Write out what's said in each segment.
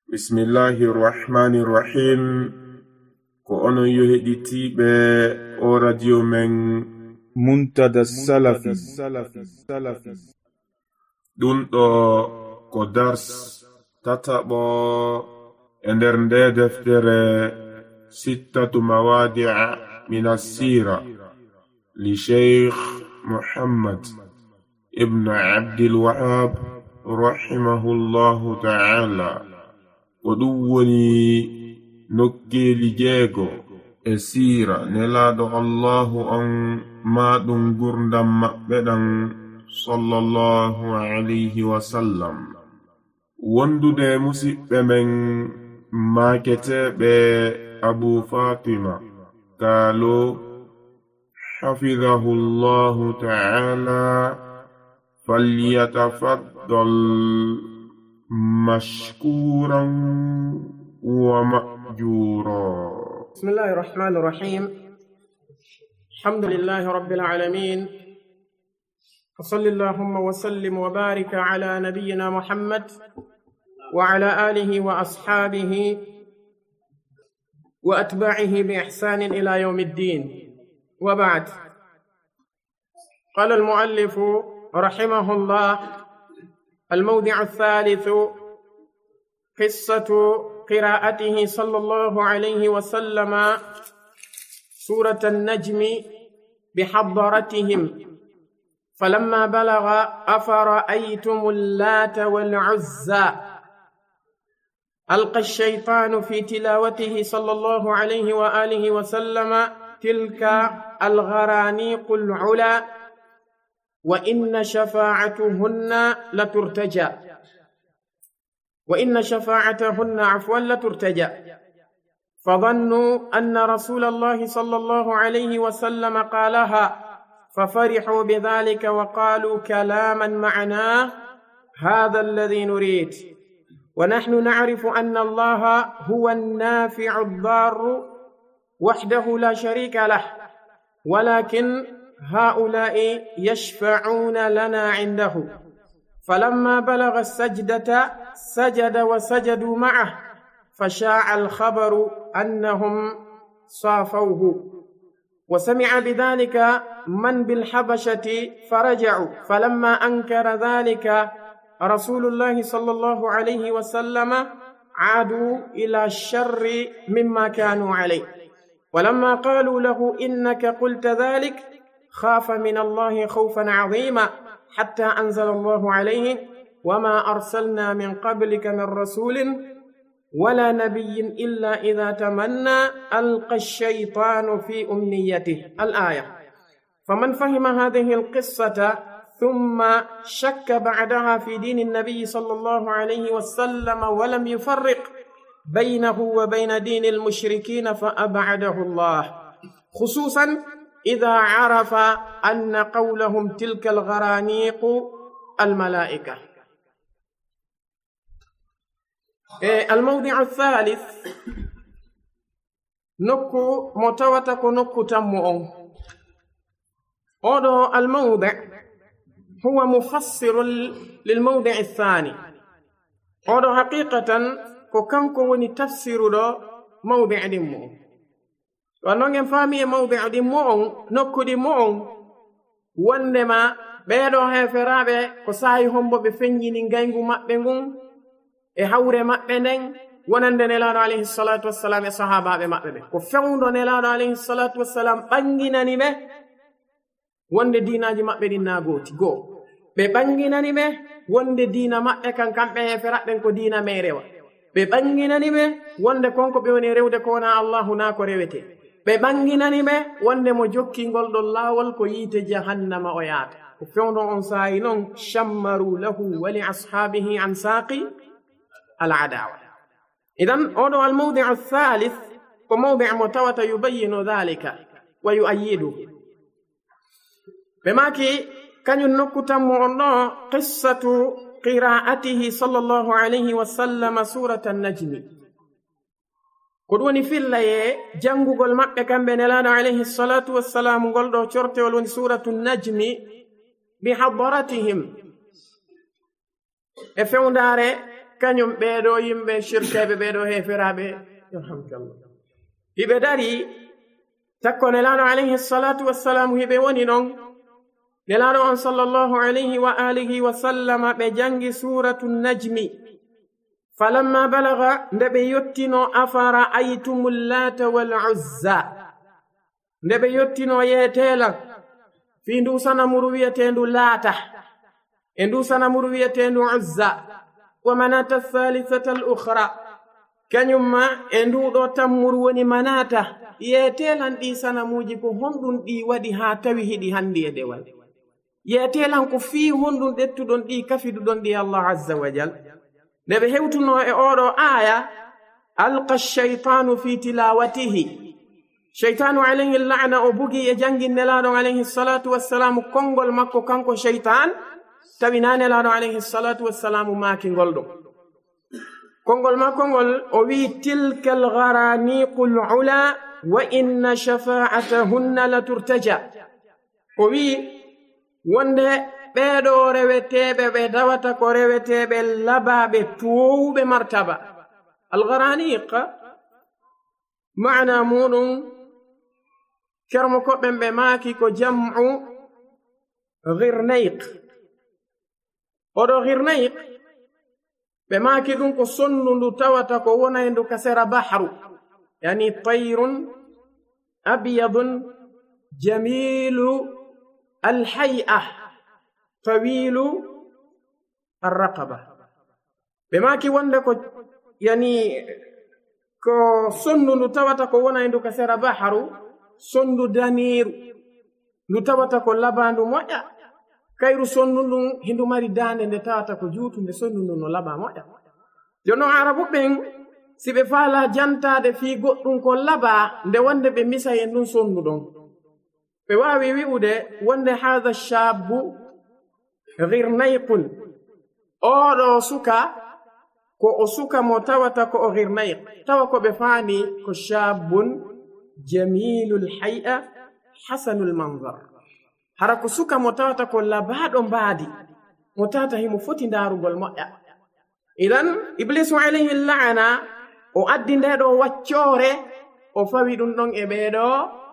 Bismillahir Rahmanir Rahim. Ko onon yoheditiɓe o radio men Muntada Salafi. Ɗum ɗo ko dars tataɓo e nder nde deftere sittatu mawadi'a min as-sira li Sheikh Muhammad ibn Abdul Wahhab rahimahullahu ta'ala. Ko ɗum woni nokkeeli jeego e siira nelaaɗo Allahu on maaɗum gurdam maɓɓe ɗan sallallahu alayhi wa sallam. Wondude musidɓe men maaketeeɓe Abu Fatima Kaalo حفظه الله تعالى فليتفضل مشكورا ومأجورا. بسم الله الرحمن الرحيم. الحمد لله رب العالمين، وصل اللهم وسلم وبارك على نبينا محمد وعلى آله وأصحابه وأتباعه بإحسان إلى يوم الدين، وبعد. قال المؤلف رحمه الله: الموضع الثالث قصة قراءته صلى الله عليه وسلم سورة النجم بحضرتهم، فلما بلغ أفرأيتم اللات والعزى ألقى الشيطان في تلاوته صلى الله عليه وآله وسلم تلك الغرانيق العلا وإن شفاعتهن لترتجى لترتجى. فظنوا أن رسول الله صلى الله عليه وسلم قالها، ففرحوا بذلك وقالوا كلاما معناه هذا الذي نريد، ونحن نعرف أن الله هو النافع الضار وحده لا شريك له، ولكن هؤلاء يشفعون لنا عنده. فلما بلغ السجدة سجد وسجدوا معه، فشاع الخبر أنهم صافوه، وسمع بذلك من بالحبشة فرجعوا. فلما أنكر ذلك رسول الله صلى الله عليه وسلم عادوا إلى الشر مما كانوا عليه، ولما قالوا له إنك قلت ذلك خاف من الله خوفا عظيما، حتى أنزل الله عليه: وما أرسلنا من قبلك من رسول ولا نبي إلا إذا تمنى ألقى الشيطان في أمنيته. الآية. فمن فهم هذه القصة ثم شك بعدها في دين النبي صلى الله عليه وسلم ولم يفرق بينه وبين دين المشركين فأبعده الله، خصوصا إذا عرف أن قولهم تلك الغرانيق الملائكة. الموضع الثالث نكو متوتك نكو تمؤون. هذا الموضع هو مفسر للموضع الثاني. هذا حقيقة كوكانكو وني تفسير له موضع دمؤون. ونونغن فامي موضع دمؤون نكو دمؤون وندما بيدو هفرابي كساي همبو بفنجيني غايغو مابbe ngun e hawre mabbe nden wonande nelaado alayhi salatu wassalam e sahabaabe mabbe be ko fewndo nelaado alayhi salatu wassalam banginani be wonde diinaaji mabbe din nagoti go be banginani be wonde diina mabbe kan kambe e ferabben ko diina merewa be banginani be wonde konko be woni rewde ko na Allahu na ko rewete be banginani be wonde mo jokki goldo lawol ko yite jahannama o yaata ko fewndo on sayi non shammaru lahu wa li ashabihi an saqi العداوة. إذن هذا الموضع الثالث وموضع متوت يبين ذلك ويؤيده. بماكي كان ينكت مؤنه قصة قراءته صلى الله عليه وسلم سورة النجم. قدوني في الله جنغو قل مكة كان بنلان عليه الصلاة والسلام قل دو شرطي ولون سورة النجم بحضرتهم. افعون داره kañum ɓeeɗo yimɓe shirkeɓe ɓeeɗo heferaɓe yarhamkallah hiɓe dari takko nelaɗo alayhi salatu wassalamu hiɓe woni ɗon nelaɗo on sallallahu alayhi wa alihi wa sallama ɓe jangi suratu najmi falamma balaga nde ɓe yottino afara aytumul lata wal uzza nde ɓe yottino yeetelan fi ndu sanamuru wiyetendu laata e ndu sanamuru wiyetendu uzza wa manata thalithata al ukhra kañumma e nduɗo tammuru woni manata yeetelan ɗi sanamuji ko honɗum ɗi waɗi ha tawi hiɗi handi e dewal yeetelan ko fii honɗum ɗettuɗon ɗi kafiduɗon ɗi Allah azza wa jal nde ɓe hewtuno e oɗo aya alqa shaytanu fi tilawatihi shaytanu alayhi la'na o bugi e jangin nelaɗon alayhi salatu wassalamu konngol makko kanko shaytan tawi na nelaɗo alayhi salatu wassalamu maaki ngol ɗum konngol makko ngol o wi tilka algharaniqu alula wa inna shafa'atahunna la turtaja o wi wonde ɓeeɗo reweteɓe ɓe dawata ko reweteɓe labaɓe towuɓe martaba algharaniq maana muɗum kermo koɓɓen ɓe maaki ko jam'u ghirnayq oɗo ghirnayq ɓe maaki ɗum ko sondu ndu tawata ko wona e ndu kasera bahru yani tayrun abyadun jamilu alhay'a tawilu arraqaba ɓe maaki wonde ko yani ko sondu ndu tawata ko wona e ndu kasera bahru sondu daniru ndu tawata ko labandu moƴƴa kayru sondu ndun hindu mari dande nde tawata ko juutunde sondu ndun no laba moƴƴa jono arabu ɓen si ɓe faala jantade fii goɗɗum ko laba nde wonde ɓe misa e ndun sondu ɗon ɓe waawi wi'ude wonde hada shabu ghirnayqun oɗo suka ko o suka mo tawata ko o ghirnayq tawa ko ɓe faani ko shabun jamilul hay'a hasanul manzar hara ko suka mo tawata ko labaɗo mbaadi mo tawata himo foti ndaarugol moƴƴa idan iblisu alayhi la'ana o addi ndeɗo waccoore o fawi ɗum ɗon e ɓeeɗo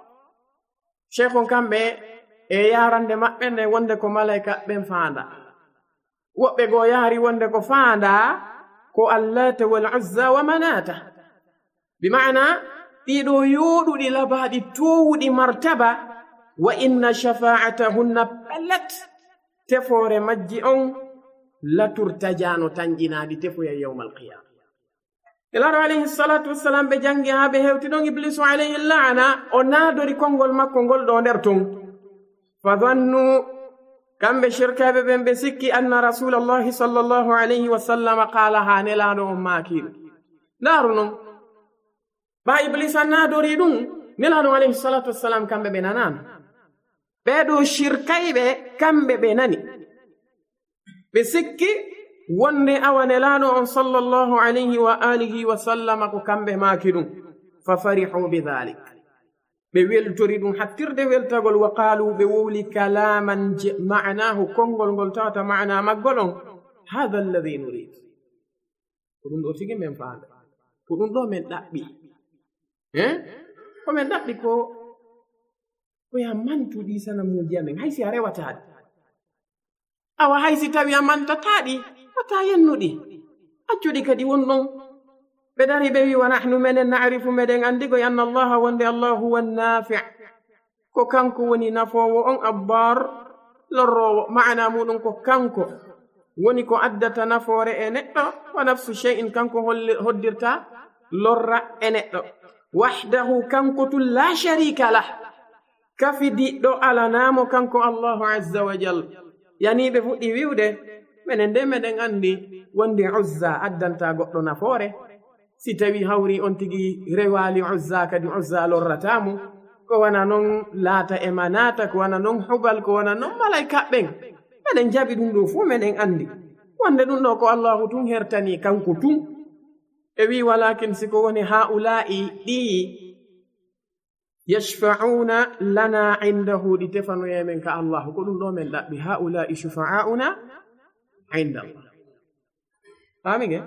cheikhon kamɓe e yarande maɓɓe nde wonde ko malayka ɓen faanda woɓɓe goo yaari wonde ko faanda ko allata wal uzza wa manata bima'ana ɗiɗo yooɗuɗi labaɗi towuɗi martaba wa inna shafa'atahunna ballat tefoore majji on laturtajano tanjinaɗi tefoya yawmal qiyama elaɗo alayhi salatu wassalam ɓe jangi ha ɓe hewti ɗon iblisu alayhi la'ana o naadori konngol makko ngol ɗo nder ton fa dhannu kamɓe shirkaɓe ɓen ɓe sikki anna rasulallahi sallallahu alayhi wa sallam qala ha nelaɗo on maakiɗo ndaaru non ɓa iblisa naadori ɗum nelaɗo alayhi salatu wassalam kamɓe ɓe nanano ɓeɗo shirkayɓe kamɓe ɓe nani ɓe sikki wonde awa nelaɗo on sallallahu alayhi wa alihi wa sallama ko kamɓe maaki ɗum fa farihu bidhalik ɓe weltori ɗum hattirde weltagol wa qalu ɓe wowli kalaman ma'nahu konngol ngol tawata ma'na maggol on hada alladhi nurid ko ɗum ɗo tigi men faanda ko ɗum ɗo men ɗaɓɓi ko men ɗaɓɓi ko ya mantuɗi sanamuji amen haysi a rewataɗi awa haysi tawi a mantataɗi wata yennuɗi accuɗi kadi wonɗon ɓe dari ɓe wi wa nahnu menen na'rifu meɗen andigoy anna allaha wonde allah huwa nafi' ko kanko woni nafowo on abbar lorrowo ma'ana muɗum ko kanko woni ko addata nafoore e neɗɗo wa nafsu shay'in kanko hoddirta lorra e neɗɗo wahdahu kanko tu la sharika lah kafidiɗɗo alanamo kanko allahu azza wa jal yani ɓe fuɗɗi wiwde menen nde meɗen andi wonde uzza addanta goɗɗo nafoore si tawi hawri on tigi rewali uzza kadi uzza lorratamo ko wana non laata e manata ko wana non hubal ko wana non malayka ɓen meɗen jaɓi ɗum ɗo fuu meɗen andi wonde ɗum ɗo ko allahu tun hertani kanko tun e wi walakin siko woni haula'i ɗi yashfa'una lana indahu ɗi tefanoyemen ka allahu ko ɗum ɗo men ɗaɓɓi haula'i shufa'auna inda allah famige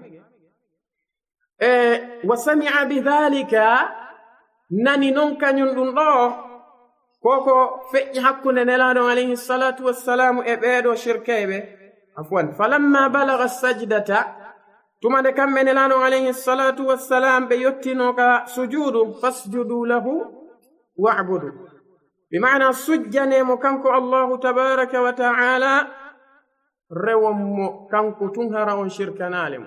wa sami'a bidhalika nani non kañum ɗum ɗo koko feƴƴi hakkunde nelaɗo alayhi salatu wassalamu e ɓeeɗo shirkayɓe afwan falamma balaga sajdata tuma nde kamɓe nelaɗo alayhi salatu wassalam ɓe yottino ka sujudu fasjudu lahu wa'budu bimana sujjanemo kanko allahu tabaraka wa ta'ala rewonmo kanko tun hara on shirkanalemo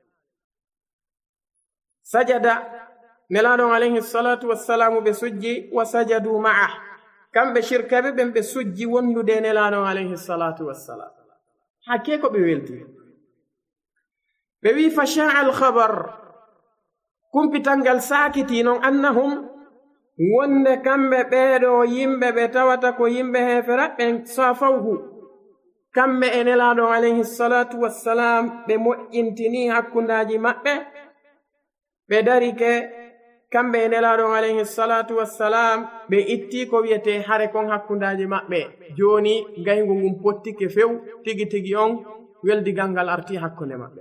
sajada nelaɗon alayhi salatu wassalamu ɓe sujji wa sajadu ma'ah kamɓe shirkaɓe ɓen ɓe sujji wondude nelaɗon alayhi salatu wassalam hakke ko ɓe welti ɓe wi fa sha'a alkhabar kumpitalngal sakiti non annahum wonde kamɓe ɓeeɗo yimɓe ɓe tawata ko yimɓe heferaɓɓen safawhu kamɓe e nelaɗon alayhi salatu wassalam ɓe moƴƴintini hakkundaji maɓɓe ɓe darike kamɓe e nelaɗon alayhi salatu wassalam ɓe itti ko wiyete hare kon hakkundaji maɓɓe joni gaygu ngun pottike few tigi tigi on weldigal ngal arti hakkunde maɓɓe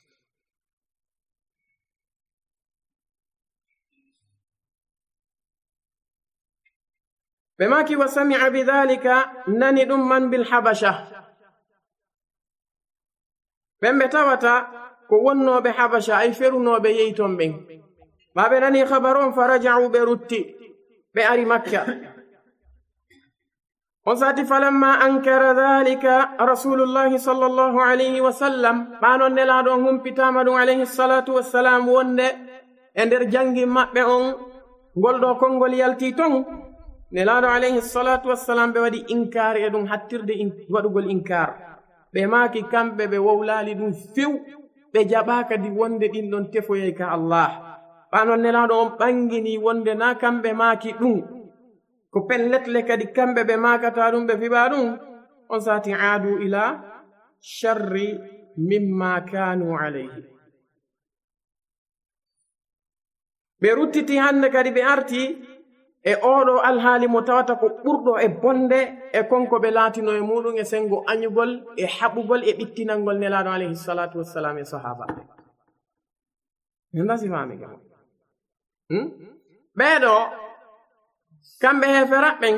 ɓe maki wa sami'a bidhalika nani ɗum man bil habasha ɓen ɓe tawata ko wonnoɓe habasha ay ferunoɓe yeyton ɓen ɓaɓe nani habar on faraja'u ɓe rutti ɓe ari makka on sati falamma ankara dhalika rasulullahi sallallahu alayhi wa sallam ɓanon nelaɗo on humpitama ɗum alayhi salatu wassalam wonde e nder jangi maɓɓe on ngolɗo konngol yalti ton nelaɗo alayhi salatu wassalam ɓe waɗi inkar e ɗum hattirde waɗugol inkar ɓe maaki kamɓe ɓe wowlali ɗum few ɓe jaɓa kadi wonde ɗin ɗon tefoyey ka allah ɓanon nelaɗo on ɓangini wonde na kamɓe maaki ɗum ko pelletle kadi kamɓe ɓe makata ɗum ɓe fiɓa ɗum on sati aadu ila sharri mimma kanu alayhi ɓe ruttiti hande kadi ɓe arti e oɗo alhaali mo tawata ko ɓurɗo e bonde e konko ɓe laatino e muɗum e sengo añugol e haɓugol e ɓittinalngol nelaɗo alayhi salatu wassalam e sahaba min dasifami gamo ɓeeɗo kamɓe heferaɓɓen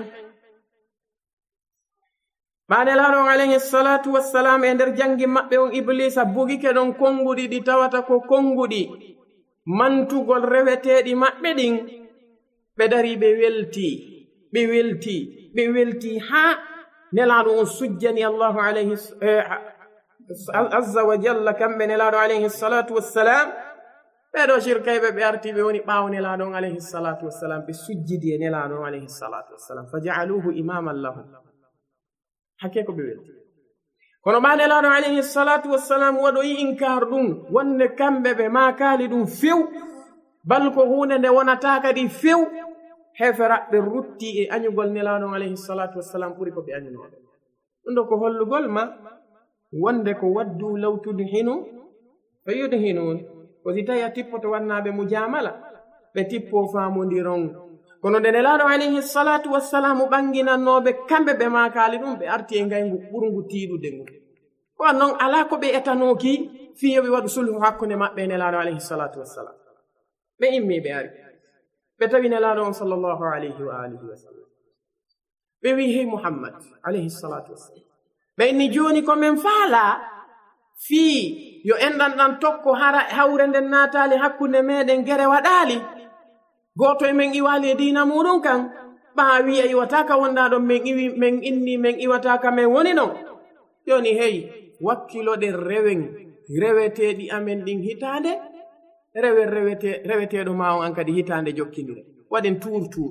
ɓa nelaɗo alayhi salatu wassalam e nder jangi maɓɓe on iblisa bugike ɗon konguɗi ɗi tawata ko konguɗi mantugol reweteɗi maɓɓe ɗin ɓe dari ɓe welti haa nelaɗo on sujjani allahu alayhi azza wa jalla kamɓe nelaɗo alayhi salatu wassalam ɓeɗo shirkayɓe ɓe arti ɓe woni ɓaawo nelaɗo on alayhi salatu wassalam ɓe sujjidi e nelaɗo on alayhi salatu wassalam fa ja'aluhu imaman lahum hakke ko ɓe welti kono ɓa nelaɗo alayhi salatu wassalam waɗoyi inkar ɗum wonde kamɓe ɓe makali ɗum few bal ko hunde nde wonata kadi few heferaɓɓe rutti e añugol nelaɗo alayhi salatu wassalam ɓuri ko ɓe añunoɓe ɗum ɗo ko hollugol ma wonde ko waddu law tudhinu fa yudhinun ko si tawi a tippoto wannaɓe mujamala ɓe tippo famodiron kono nde nelaɗo alayhi salatu wassalamu ɓanginannoɓe kamɓe ɓe makali ɗum ɓe arti e ngaygu ɓurgu tiiɗude ngu ko non ala ko ɓe etanoki fiyoɓe waɗu sulhu hakkunde maɓɓe e nelaɗo alayhi salatu wassalam ɓe immi ɓe ari ɓe tawi nelaɗo on sallllahu alayhi wa alihi wa sallam ɓe wi hey muhammad alayhi salatu wassalam ɓe inni joni komin faala fii yo enɗan ɗan tokko hawre nden naatali hakkunde meɗen gere waɗali goto e men iwali e dina muɗum kan ɓa wiya iwataka wonɗa ɗon men inni men iwataka men woni non joni hey wakkiloɗen rewen reweteɗi amen ɗin hitande reweteɗo ma on an kadi hitande jokkindire waɗen tuur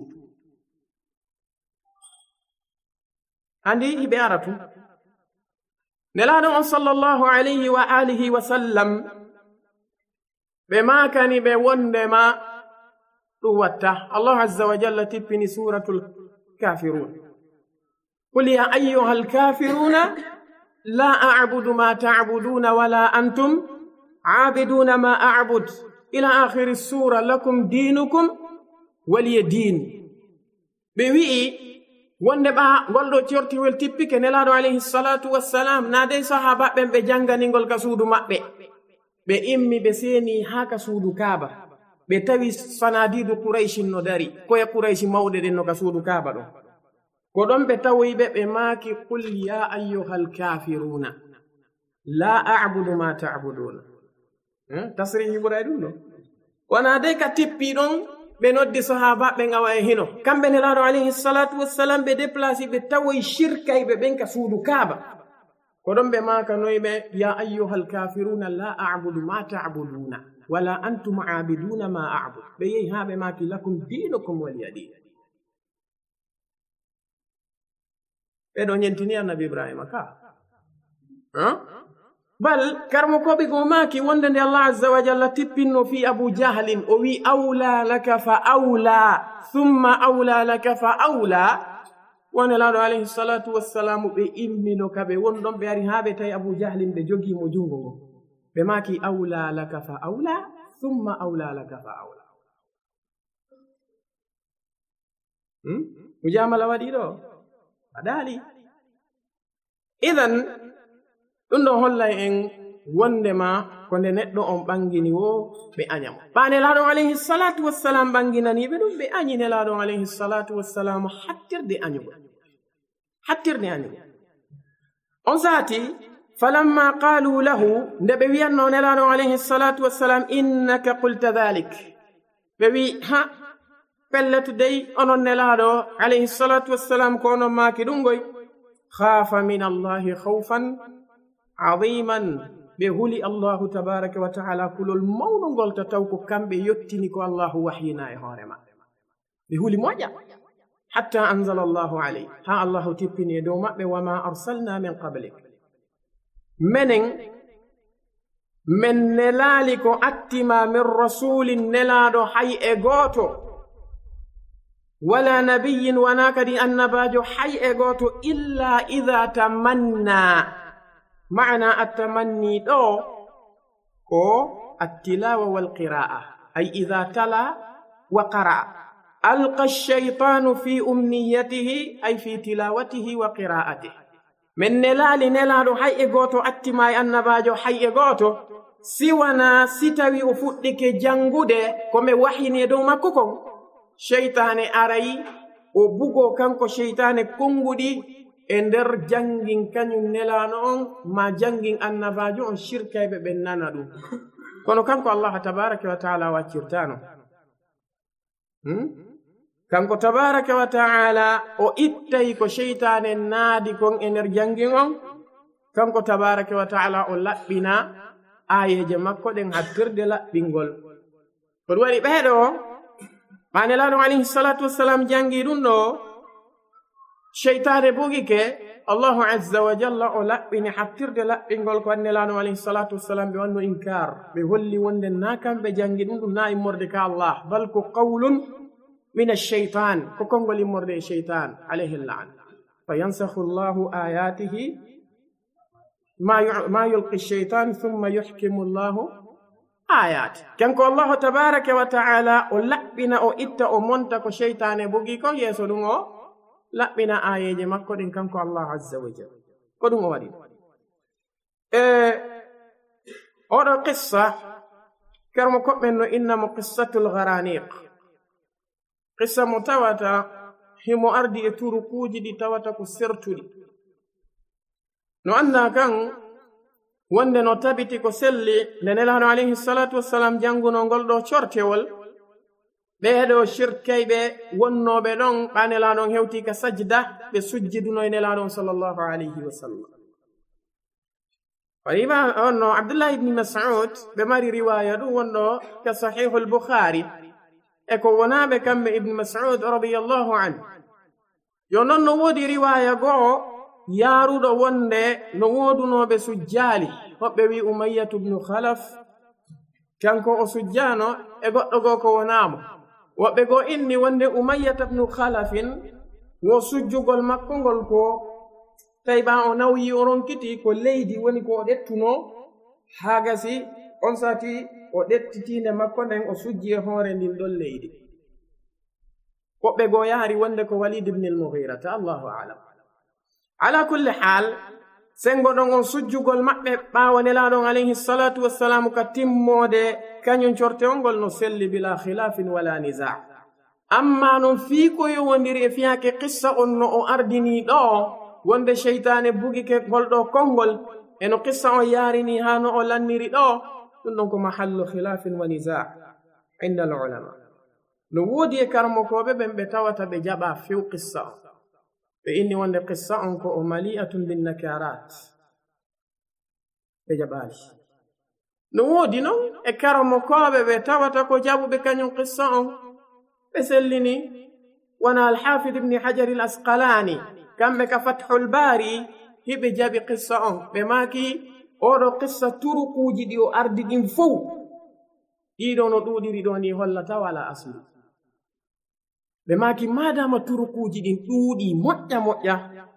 andi hiɓe aratu nelaɗo on sallllahu alayhi wa alihi wa sallam ɓe makani ɓe wondema ɗum watta allahu azza wa jalla tippini suratul kafirun qul ya ayyuha alkafiruna la a'budu ma ta'buduna wala antum aabiduna ma a'bud ila akhiri sura lakum dinukum waliya din ɓe wi'i wonde ɓa ngolɗo cortiwel tippike nelaɗo alayhi salatu wassalam na dey sahaba ɓen ɓe janganingol ka suudu maɓɓe ɓe immi ɓe seeni haa ka suudu kaaba ɓe tawi sanadidu quraysin no dari koye quraysi mawɗe ɗen no ka suudu kaaba ɗon ko ɗon ɓe tawoyɓe ɓe maaki qul ya ayyuha alkafiruna la abudu ma tabuduna tasrihi ɓuray ɗum ɗo wona dey ka tippi ɗon ɓe noddi sahabaɓe ngawa e hino kamɓe nelaaɗo alayhi salatu wassalam ɓe déplacé ɓe tawoy shirkayɓe ɓen ka suudu kaaba ko ɗon ɓe makanoyɓe ya ayyuha alkafiruna la abudu ma tabuduna wala antum abiduna ma abud ɓe yehi ha ɓe maki lakum dinukum waliya din ɓeɗo ñentini annabi ibrahima ka bal karmo koɓe go maki wonde nde allah azza wa jalla tippinno fi abu jahlin o wi awla laka fa awla thumma awla laka fa awla wonelaaɗo alayhi salatu wassalamu ɓe immino kaɓe won ɗon ɓe ari haa ɓe tawi abu jahlin ɓe jogimo jungo ngo ɓe maki awla laka fa awla thumma awla laka fa awla mujamala waɗi ɗo aɗaali idan ɗum ɗon hollay en wondema ko nde neɗɗo on ɓangini wo ɓe añamo ɓa nelaaɗo alayhi salatu wassalam ɓanginaniɓe ɗum ɓe añi nelaaɗo alayhi salatu wassalamu hattirde añugo on saati falamma qalu lahu nde ɓe wiyanno nelaaɗo alayhi salatu wassalam innaka qulta dhalik ɓe wi ha pelletu dey onon nelaaɗo alayhi salatu wassalam ko onon maaki ɗum goy khafa min allahi khawfan adiman ɓe huli allahu tabaraka wa taala kulol mawɗo ngol to taw ko kamɓe yottini ko allahu wahyina e hoore maɓɓe ɓe huli moƴƴa hatta anzala allahu alayh ha allahu tippini e dow maɓɓe wama arsalna min qablik menen men nelaali ko attima min rasulin nelaaɗo hay e gooto wala nabiyin wana kadi annabajo hay e gooto illa ida tamanna معنى التمني دو كو التلاوة والقراءة أي إذا تلا وقرأ ألقى الشيطان في أمنيته أي في تلاوته وقراءته من نلال حي إغوتو أتماي النباجو حي إغوتو سيوانا ستوي أفوتك جنگو دي كومي وحيني دوما كوكو شيطان أرأي وبوغو كانكو شيطان كونغو دي e nder jangin kañum nelano on ma jangin annabajo on shirkayɓe ɓe nana ɗum kono kanko allah tabaraka wa taala waccirtano kanko tabaraka wa taala o ittay ko sheytane naadi kon e nder jangin on kanko tabaraka wa taala o laɓɓina ayeje makko ɗen hattirde laɓɓingol ko ɗum waɗi ɓeeɗo manelaɗo alayhi salatu wassalam jangi ɗum ɗo sheytane bugike allahu azza wa jalla o laɓɓini hattirde laɓɓingol ko annelaano alayhi salatu wassalam ɓe wanno inkar ɓe holli wonde na kamɓe jangi ɗum ɗum na immorde ka allah bal ko qawlun min alcheytan ko konngol immorde e cheytan alayhi llaan fa yansakhu llahu ayatihi ma yulqi cheytan thumma yuhkimu llahu ayat kanko allahu tabaraka wa taala o laɓɓina o itta o monta ko cheytane bugi ko yeeso ɗum o laɓɓina ayeje makko ɗin kanko allah azza wa jalla ko ɗum o waɗi oɗo qissa kermo koɓɓen no innamo qissatul gharaniq qissa mo tawata himo ardi e turukuji ɗi tawata ko sertuɗi no anda kan wonde no tabiti ko selli nde nelaɗo alayhi salatu wassalam janguno ngol ɗo cortewol ɓeeɗo shirkayɓe wonnooɓe ɗon ɓa nelaaɗon hewti ka sajda ɓe sujjiduno e nelaaɗon sallllahu alayhi wa sallam wariba onno abdullah ibni masud ɓe mari riwaya ɗum wonɗo ka sahihu lbukhari e ko wonaaɓe kamɓe ibni masud radiallahu anhu yo noon no woodi riwaya go'o yaaruɗo wonde no woodunooɓe sujjaali hoɓɓe wi umayyatu bnu khalaf kanko o sujjaano e goɗɗo goo ko wonaamo woɓɓe goo inni wonde umayyata bnu khalafin wo sujjugol makko ngol ko tawi ɓa o nawyi o ronkiti ko leydi woni ko o ɗettuno haa gasi on sati o ɗettitinde makko nden o sujji e hoore ndin ɗon leydi woɓɓe goo yaari wonde ko walid ibne almughirata allahu alam ala kulli hal sengo ɗon on sujjugol maɓɓe ɓaawo nelaaɗon alayhi salatu wassalamu ka timmode kañum corte on ngol no selli bila khilafin wala nisa amma non fii ko yowondiri e fiyaake qissa on no o ardini ɗo wonde cheytane bugike ngol ɗo konngol eno qissa on yaarini haa no o lanniri ɗo ɗum ɗon ko mahallu khilafin wa nisa inda al ulama no woodi e karmokoɓe ɓen ɓe tawata ɓe jaɓa few qissa on ɓe inni wonde qissa on ko o mali'atun bin nakarat ɓe jaɓali no woodi non e karmokoɓe ɓe tawata ko jaɓuɓe kañum qissa on ɓe sellini wona alhafid ibni hajar al asqalani kamɓe ka fathul bari hiɓe jaɓi qissa on ɓe maaki oɗo qissa turukuji ɗi o ardi ɗin fow ɗiɗo no ɗuɗiri ɗo ni hollata wala aslu ɓe maaki madama turukuji ɗin ɗuuɗi moƴƴa moƴƴa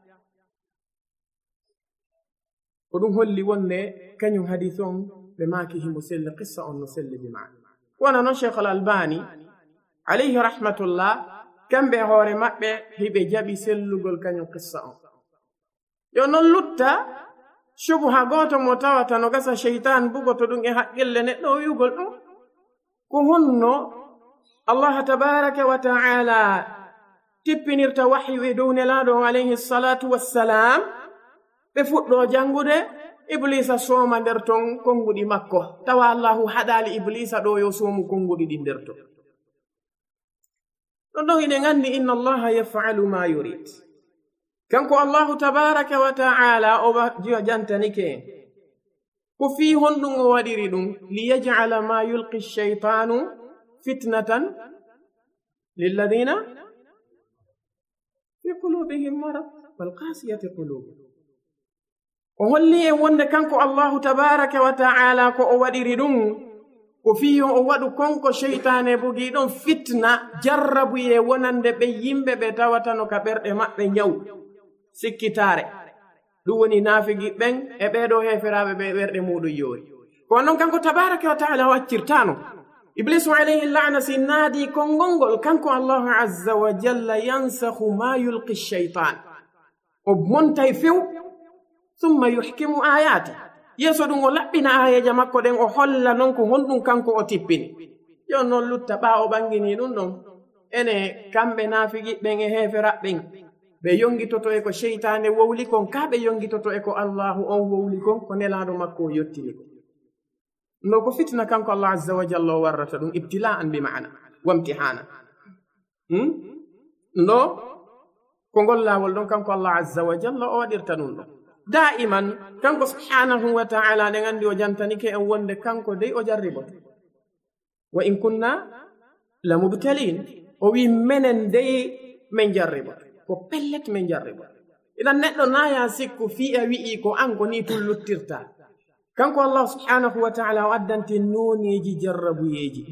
ko ɗum holli wonde kañum hadith on ɓe maaki himo selli qissa on no selli bi maana wona noon cheikh al albani alayhi rahmatullah kamɓe hoore maɓɓe hiɓe jaɓi sellugol kañum qissa on yo non lutta subha goto mo tawata no gasa cheytan bugoto ɗum e haqqille neɗɗo o wi'ugol ɗum ko honno allah tabaraka wa ta'ala tippinirta wahyu e dow nelaaɗo alayhi salatu wassalam ɓe fuɗɗo jangude iblisa sooma nder ton konguɗi makko tawa allahu haɗali iblisa ɗo yo soomu konguɗi ɗi nder ton ɗon ɗon hiɗen anndi inna allaha yafalu ma yurid kanko allahu tabaraka wa ta'ala o jantanike ko fii honɗum o waɗiri ɗum liyaj'ala ma yulqi shaytanu fitnatan lilladina fi qulubihim marad wal qasiyati qulubuhum o holli en wonde kanko allahu tabaraka wa ta'ala ko o waɗiri ɗum ko fii o waɗu konko sheytane bugi ɗon fitna jarrabuye wonande ɓe yimɓe ɓe tawata no ka ɓerɗe maɓɓe nyaw sikkitaare ɗum woni naafigi ɓen e ɓeeɗo heeferaɓe ɓe ɓerɗe muɗum yoori kono noon kanko tabaraka wa ta'ala waccirtano iblisu alayhi la'na si naadi konngol kanko allahu azza wa jalla yansahu ma yulqi shaytan o montay few summa yuhkimu ayati yeeso ɗum o laɓɓina ayeja makko ɗen o holla noon ko honɗum kanko o tippini yo noon lutta ɓa o ɓangini ɗum ɗon ene kamɓe naafigi ɓen e heeferaɓɓen ɓe yongitoto e ko cheytane wowli kon ka ɓe yongitoto e ko allahu on wowli kon ko nelaɗo makko o yottini ko no ko fitna kanko allah azza wa jalla o warrata ɗum ibtila'an bi ma'ana wamtihana no ko ngol laawol ɗon kanko allah azza wa jalla o waɗirta ɗum ɗon da'iman kanko subhanahu wa ta'ala nden andi o jantanike en wonde kanko dey o jarriboto wa in kunna la mubtalin o wi menen dey men jarriboto ko pellet men jarriboto idan neɗɗo naya sikku fi'a wi'i ko an ko ni tun luttirta kanko allah subhanahu wa ta'ala o addante noneji jarrabuyeji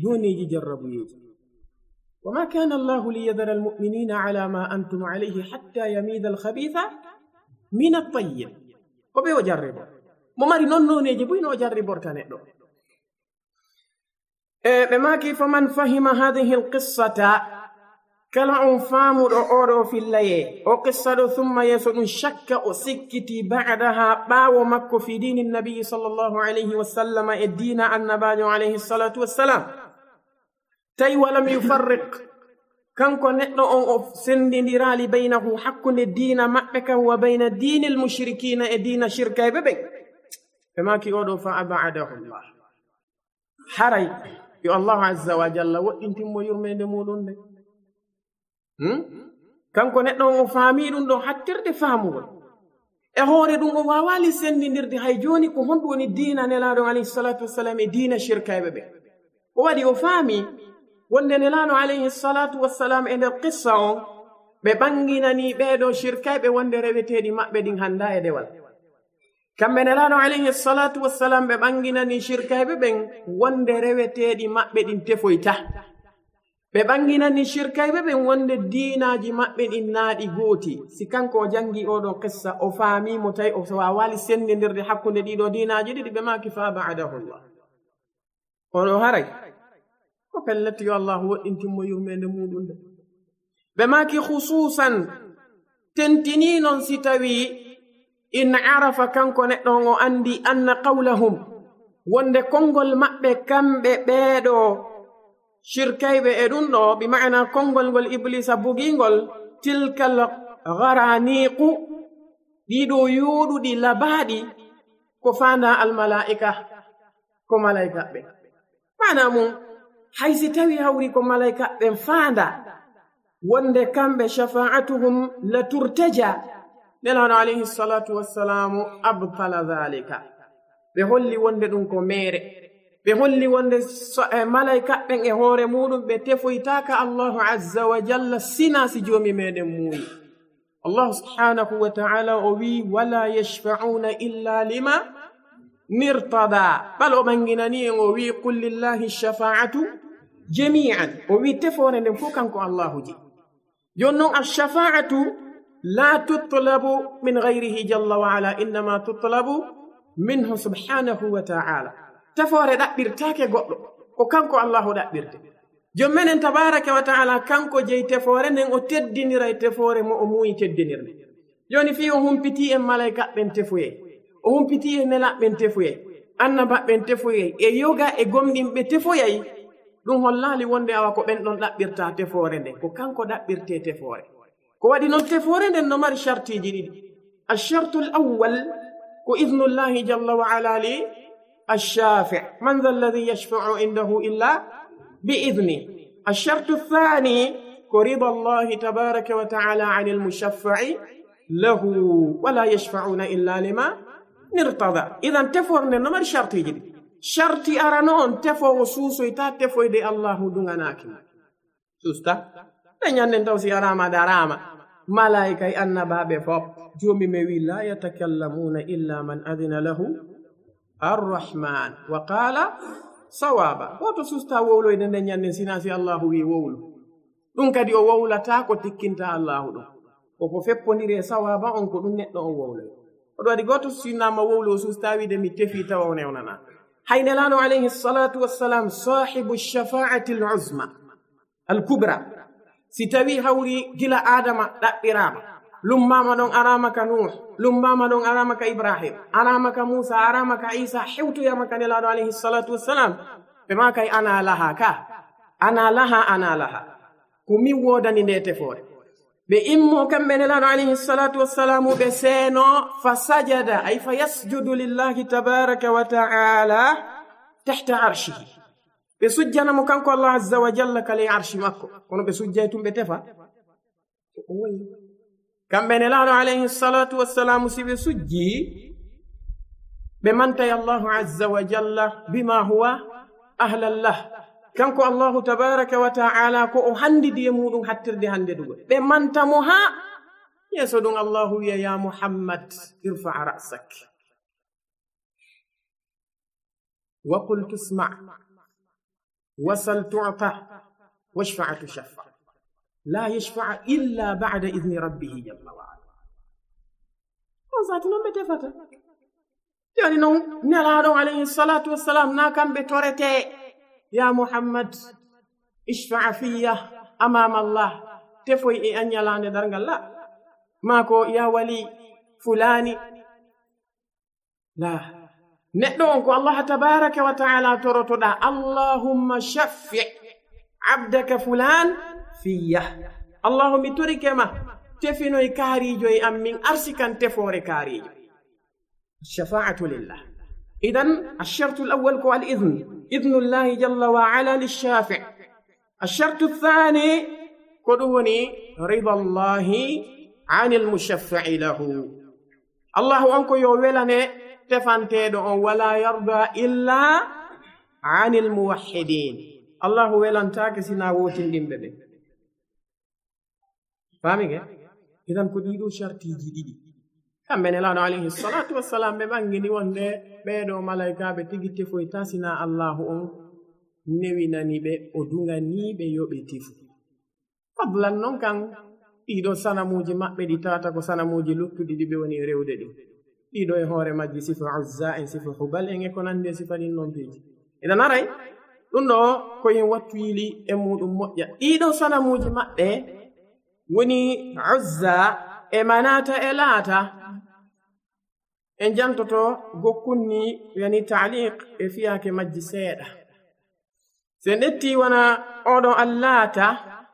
وما كان الله ليذر المؤمنين على ما أنتم عليه حتى يميز الخبيث من الطيب وبي وجرب مماري نون يجي بوين وجرب ورتانيدو بما كيف من فهم هذه القصة كلا فام أورو في الليل وقصة ثم يسون شك وسكتي بعدها باو مكو في دين النبي صلى الله عليه وسلم الدين النبي عليه الصلاة والسلام تي ولم يفرق kanko neɗɗo on o sendindirali baynahu hakkunde diina maɓɓe kan wa bayna diini almushrikina e diina shirkayɓe ɓen ɓe maki oɗo fa abadahu llah haray yo allahu azza wa jalla woɗɗintinmo yurmede muɗum nde kanko neɗɗo on o faami ɗum ɗo hattirde faamugol e hoore ɗum o wawali sendindirde hay joni ko honɗum woni diina nelaɗo alayhi salatu wassalam e diina shirkayɓe ɓen o waɗi o faami wonde nelaano alayhi salatu wassalam e nder qissa on ɓe ɓanginani ɓeeɗo shirkayɓe wonde reweteeɗi maɓɓe ɗin hannda e dewal kamɓe nelaano alayhi salatu wassalam ɓe ɓanginani shirkayɓe ɓen wonde reweteeɗi maɓɓe ɗin tefoyta ɓe ɓanginani shirkayɓe ɓen wonde diinaaji maɓɓe ɗin naaɗi gooti si kanko o jangi oɗo qissa o faamimo tawi o wawali sendindirde hakkunde ɗiɗo diinaaji ɗiɗi ɓe maki fa ba'adahullah oɗo haray ko pellet yo allah woɗɗintinmo yurmede muɗum nde ɓe maki hususan tentini noon si tawi in arafa kanko neɗɗon o andi anna qawlahum wonde konngol maɓɓe kamɓe ɓeeɗo shirkayɓe e ɗum ɗo bi ma'ana konngol ngol iblisa bugingol tilkal garaniqu ɗiɗo yuuɗuɗi labaaɗi ko faanda almalaika ko malaikaɓe mana mum haysi tawi hawri ko malaikaɓe faanda wonde kamɓe shafa'atuhum la turtaja nelaano alayhi salatu wassalamu abtala dhalika ɓe holli wonde ɗum ko meere ɓe holli wonde malaikaɓen e hoore muɗum ɓe tefoytaka allahu azza wa jalla sina si joomi meɗen muuyi allahu subhanahu wa ta'ala o wi wala yashfa'una illa lima nirtada bal o ɓanginani en o wi qul lillahi shafa'atu jami'an o wi tefore nden fof kanko allahu ji jon noon alshafa'atu la tutlabu min gayrihi jalla wa ala innama tutlabu minhu subhanahu wa ta'ala tefore ɗaɓɓirtake goɗɗo ko kanko allahu ɗaɓɓirte jom menen tabaraka wa ta'ala kanko jeyi tefore nden o teddinira e tefore mo o muuyi teddinirde joni fi o humpiti en malaikaɓɓen tefoye o humpiti e nelaɓɓen tefoye annabaɓɓen tefoye e yoga e gomɗinɓe tefoyay ɗum hollali wonde awa ko ɓen ɗon ɗaɓɓirta tefore nden ko kanko ɗaɓɓirte tefore ko waɗi noon tefore nden no mari shartiji ɗiɗi alshartu l awwal ko idnullahi jalla wa ala li alshafi' man dha alladi yashfa'u indahu illa biidnih alshartu lthani ko rida allahi tabaraka wa ta'ala an almushaffa'i lahu wala yashfa'una illa lima nirtada idan tefore nden no mari shartiji ɗiɗi sharti arano on tefowo suusoyta tefoyde allahu duganaki susta ɓe ñanden taw si arama darama malaika e annabaɓe fof joomi me wi la yatakallamuna illa man adina lahu arrahman wa qala sawaba woto susta wowloyde nden ñanden sina si allahu wi wowlu ɗum kadi o wowlata ko tikkinta allahu ɗum koko feppodiri e sawaba on ko ɗum neɗɗo on wowloy oɗo waɗi goto sinama wowlo susta wide mi tefi tawa o newnana haynelano alayhi salatu wassalam sahibu shafa'ati al-uzma al-kubra si tawi hawri gila adama ɗaɓɓirama lummama ɗon arama ka nuh lummama ɗon arama ka ibrahim arama ka musa arama ka isa hewtoyama ka nelaɗo alayhi salatu wassalam ɓe ma kay ana laha ka ana laha ko min wodani nde tefore ɓe immo kamɓe nelaɗo alayhi salatu wassalamu ɓe seeno fa sajada ay fa yasjudu lillahi tabaraka wa ta'ala tahta arshihi ɓe sujjanamo kanko allah azza wa jalla kale arshi makko kono ɓe sujjay tum ɓe tefa kamɓe nelaɗo alayhi salatu wassalamu si ɓe sujji ɓe mantay allahu azza wa jalla bima huwa ahlallah kanko allahu tabaraka wa ta'ala ko o handidi e muɗum hattirde handedugo ɓe mantamo ha yeeso ɗum allahu wiya ya muhammad irfa ra'sak wa qul tusma wasal tu'ta washfa'a tushaffa la yashfa'a illa ba'da idni rabbihi jalla wa ala on sati noon ɓe tefata joni noon nelaɗo alayhi salatu wassalam na kamɓe torete ya muhammad ishfa'a fiya amama allah tefoy e anyalande dargal la mako ya wali fulani la neɗɗo on ko allah tabaraka wa ta'ala torotoɗa allahumma shaffi abdaka fulan fiya allahu mi torikema tefinoy kaarijo e am min arsikan tefore kaarijo shafa'atu lillah idan alshartu alawwal ko al-idhn إذن الله جل وعلا للشافع الشرط الثاني كدوني رضا الله عن المشفع له الله أنكو يولاني تفانتيدو ولا يرضى إلا عن الموحدين الله ولان تاكسنا ووتين دمبه فاهمين إذن كديدو شرطي جديد kamɓe nelaɗo alayhi salatu wassalam ɓe ɓangini wonde ɓeeɗo malaikaɓe tigi tefoy tasina allahu on newinani ɓe o dunganiɓe yoɓe tefu fadlan noon kan ɗiɗo sanamuji maɓɓe ɗi tata ko sanamuji luttuɗi ɗi ɓe woni rewde ɗi ɗiɗo e hoore majji sifa uzza en sifa hubal en e ko nandi e sifa ɗin noon piiji eɗen aray ɗum ɗo koyen wattu yili e muɗum moƴƴa ɗiɗo sanamuji maɓɓe woni uzza e manata e laata en jantoto gokkunni yani ta'liq e fiyaake majji seeɗa sen ɗetti wana oɗo allata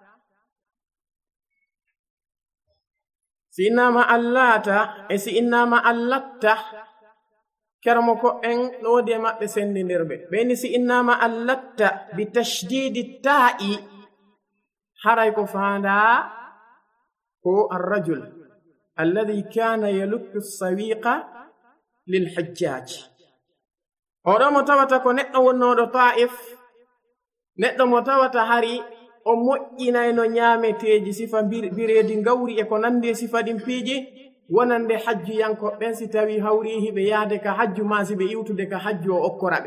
si innama allata e si innama allatta kermo ko en no wodi e maɓɓe sendidirɓe ɓeni si innama allatta bi tashdidi ta'i haray ko faanda ko arrajul alladhi kana yalukku sawiqa lilhujjaj oɗo mo tawata ko neɗɗo wonnoɗo ta'if neɗɗo mo tawata hari o moƴƴinayno ñaameteeji sifa bireedi gawri e ko nandi e sifa ɗin piiji wonande hajju yanko ɓen si tawi hawrihi ɓe yahde ka hajju ma si ɓe iwtude ka hajju o okkoraɓe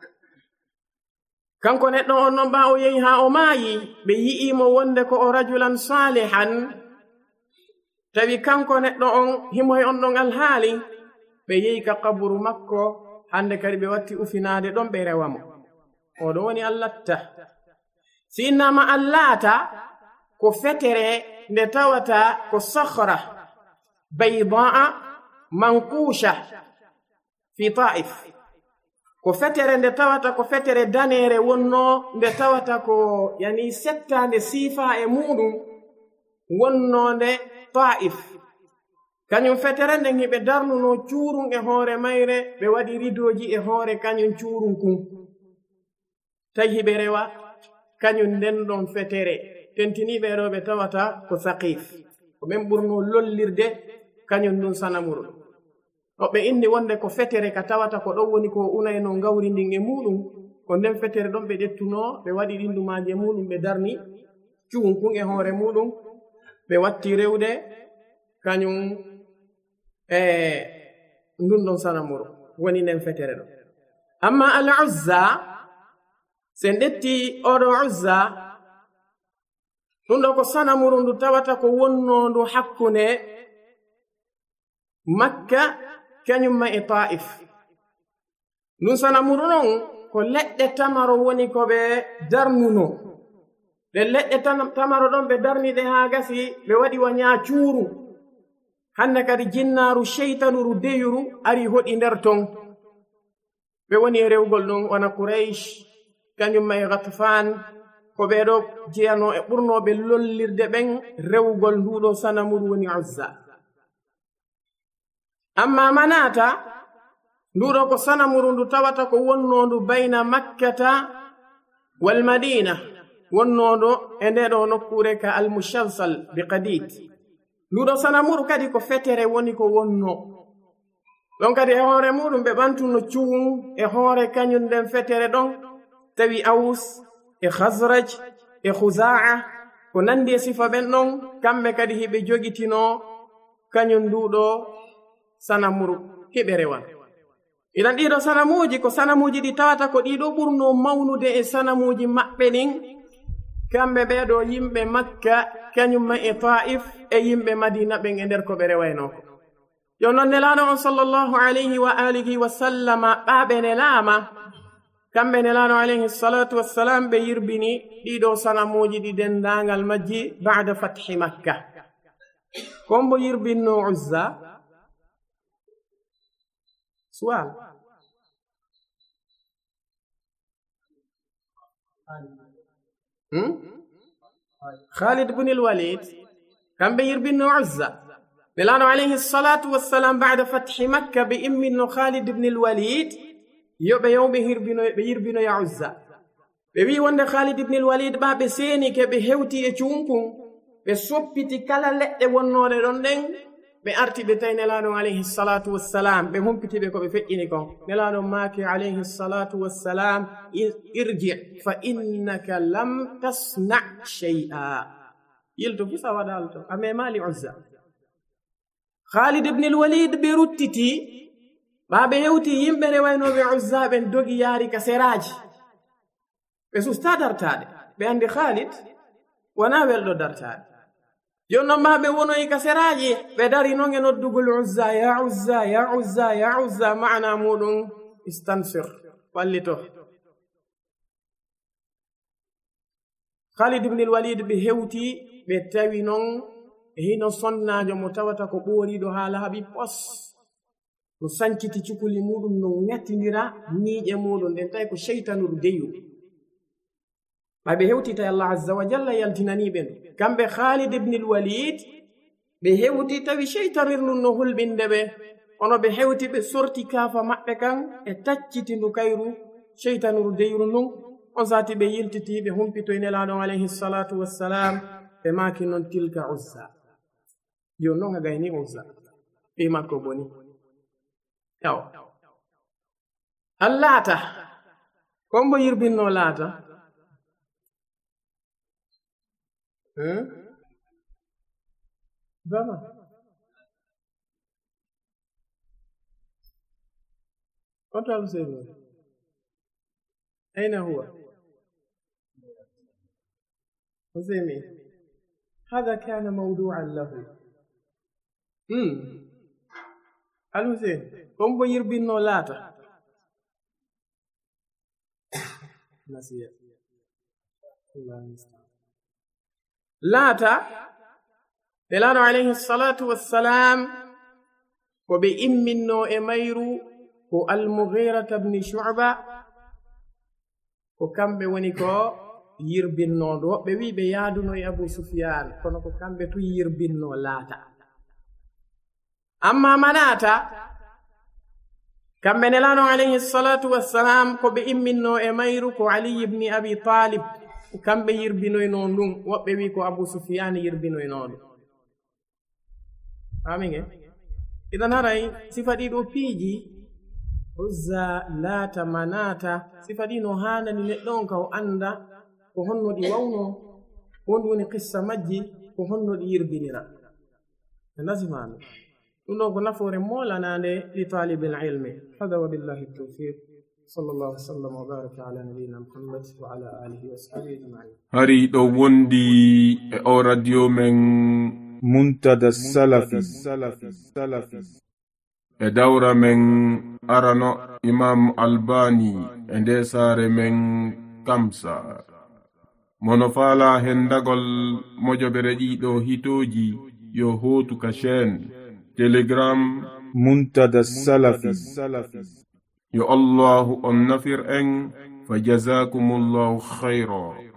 kanko neɗɗo on noon ɓa o yehi ha o maayi ɓe yi'imo wonde ko o rajulan salihan tawi kanko neɗɗo on himoy on ɗon alhaali ɓe yehi ka kaburu makko hande kadi ɓe watti ufinade ɗon ɓe rewamo oɗo woni allatta si innama allata ko fetere nde tawata ko sahra baydaa mankusha fi ta'if ko fetere nde tawata ko fetere danere wonno nde tawata ko yani settande sifa e muɗum wonnode ta'if kañum fetere nden hiɓe darnuno cuurum e hoore mayre ɓe waɗi ridoji e hoore kañum cuurum kun tawi hiɓe rewa kañum nden ɗon fetere tentiniɓe ɗo ɓe tawata ko saqif ko ɓen ɓurno lollirde kañum ɗum sanamuru ɓe inni wonde ko fetere ka tawata ko ɗon woni ko unayno gawri ndin e muɗum ko nden fetere ɗon ɓe ƴettuno ɓe waɗi ɗindumaji e muɗum ɓe darni cuum kun e hoore muɗum ɓe watti rewde kañum ndun ɗon sanamuru woni nden fetere ɗo amma al uzza sen ɗetti oɗo uzza ɗum ɗo ko sanamuru ndu tawata ko wonnondu hakkunde makka kañumma e ta'if ɗum sanamuru non ko leɗɗe tamaro woni ko ɓe darnuno ɗe leɗɗe tamaro ɗon ɓe darniɗe haa gasi ɓe waɗi wa ñaacuuru hande kadi jinnaaru cheytanuru deyuru ari hoɗi nder ton ɓe woni e rewgol ɗum wona Quraysh kañumma e Ghatfan ko ɓeeɗo jeyano e ɓurnoɓe lollirde ɓen rewgol nduɗo sanamuru woni Uzza amma manata nduɗo ko sanamuru ndu tawata ko wonnondu bayna makkata wal madina wonnoɗo e ndeɗo nokkure ka almushalsal bi qadid nduɗo sanamuru kadi ko fetere woni ko wonno ɗon kadi e hoore muɗum ɓe ɓantuno cuum e hoore kañum nden fetere ɗon tawi Aus e Khazraj e Khuza'a ko nandi e sifa ɓen ɗon kamɓe kadi hiɓe jogitino kañum nduɗo sanamuru hiɓe rewan idan ɗiɗo sanamuji ko sanamuji ɗi tawata ko ɗiɗo ɓurno mawnude e sanamuji maɓɓe ɗin kamɓe ɓeɗo yimɓe Makka kañumma e Ta'if e yimɓe Madina ɓen e nder ko ɓe rewaynoko yo noon nelaɗo on sallallahu alayhi wa alihi wa sallama ɓaɓe nelama kamɓe nelaɗo alayhi salatu wassalam ɓe yirbini ɗiɗo sanamuji ɗi dendangal majji ba'da fathi Makka kombo yirbinno Uzza sual Khalid ibn al-Walid kamɓe yirbinno Uzza nelaɗo alayhi salatu wassalam ba'da fathi Makka ɓe imminno Khalid ibn al-Walid yoɓe yawɓe yirbino ya Uzza ɓe wi wonde Khalid ibn al-Walid ɓa ɓe seeni ke ɓe hewti e cunkun ɓe soppiti kala leɗɗe wonnoɗe ɗon ɗen ɓe arti ɓe tawi nelaɗo alayhi salatu wassalam ɓe humpitiɓe ko ɓe feƴƴini kon nelaɗo maaki alayhi salatu wassalam irji fa innaka lam tasna shay'a yilto fisa waɗalto a memali Uzza Khalid ibn al-Walid ɓe ruttiti ɓaɓe yewti yimɓe rewaynoɓe Uzza ɓen dogi yaari ka seraji ɓe susta dartade ɓe andi Khalid wona welɗo dartade jonnon ɓaɓe wonoyi ka seraji ɓe dari noon e noddugol Uzza ya Uzza ya Uzza ya Uzza maana muɗum istansir wallito Khalid ibn al-Walid ɓe hewti ɓe tawi noon hino sonnajo mo tawata ko ɓoriɗo ha laaɓi pos no sanciti cukuli muɗum no ŋattindira miiƴe muɗum nden tawi ko cheytanuru deyu ɓaɓe hewtita Allah azza wa jalla yaltinaniɓe ɗum kamɓe Khalid ibn al-Walid ɓe hewti tawi cheytanirnum no hulɓinde ɓe ono ɓe hewti ɓe sorti kaafa maɓɓe kan e tacciti ndu kayru cheytanuru deyru ndun on sati ɓe yiltiti ɓe humpitoy nelaɗon alayhi salatu wassalam ɓe maki noon tilka Uzza joni noon a gayni Uzza ɓi makko boni yaw Laata kombo yirbinno Laata baba قطع سيدنا أين هو؟ حسيني هذا كان موضوعا له الحسين قم بيربين نولاتا نسيت الله المستعان لاتا بلال عليه الصلاة والسلام وبإمنو إميرو ko Al-Mughirata ibn Shu'ba ko kamɓe woni ko yirbinnoɗo woɓɓe wi ɓe yaaduno e Abu Sufyan kono ko kamɓe tu yirbinno Laata amma Manata kamɓe nelanon alayhi salatu wassalam ko ɓe imminno e mayru ko Ali ibn Abi Talib ko kamɓe yirbinoyno ɗum woɓɓe wi ko Abu Sufyan yirbinoyno ɗum amige idan haray sifa ɗiɗo piiji Uzza Laata Manata sifa ɗi no hanani neɗɗo on ka o anda ko honno ɗi wawno woni woni qissa majji ko honno ɗi yirbinira e nasimano ɗum ɗo ko nafoore molanande li talibil ilmi hada wa billahi tawfiq sallallahu sallam wa baraka ala nabiyina Muhammad wa ala alihi wa sahbihi ajma'in hari ɗo wondi e o radio men Muntada Salafi e dawra men arano Imam Albani e nde saare men Kamsa mono faala hendagol mojoɓere ɗiɗo hitoji yo hotu ka chaîne Telegram Muntada Salafi yo Allahu on nafir en fa jazakumullahu khayra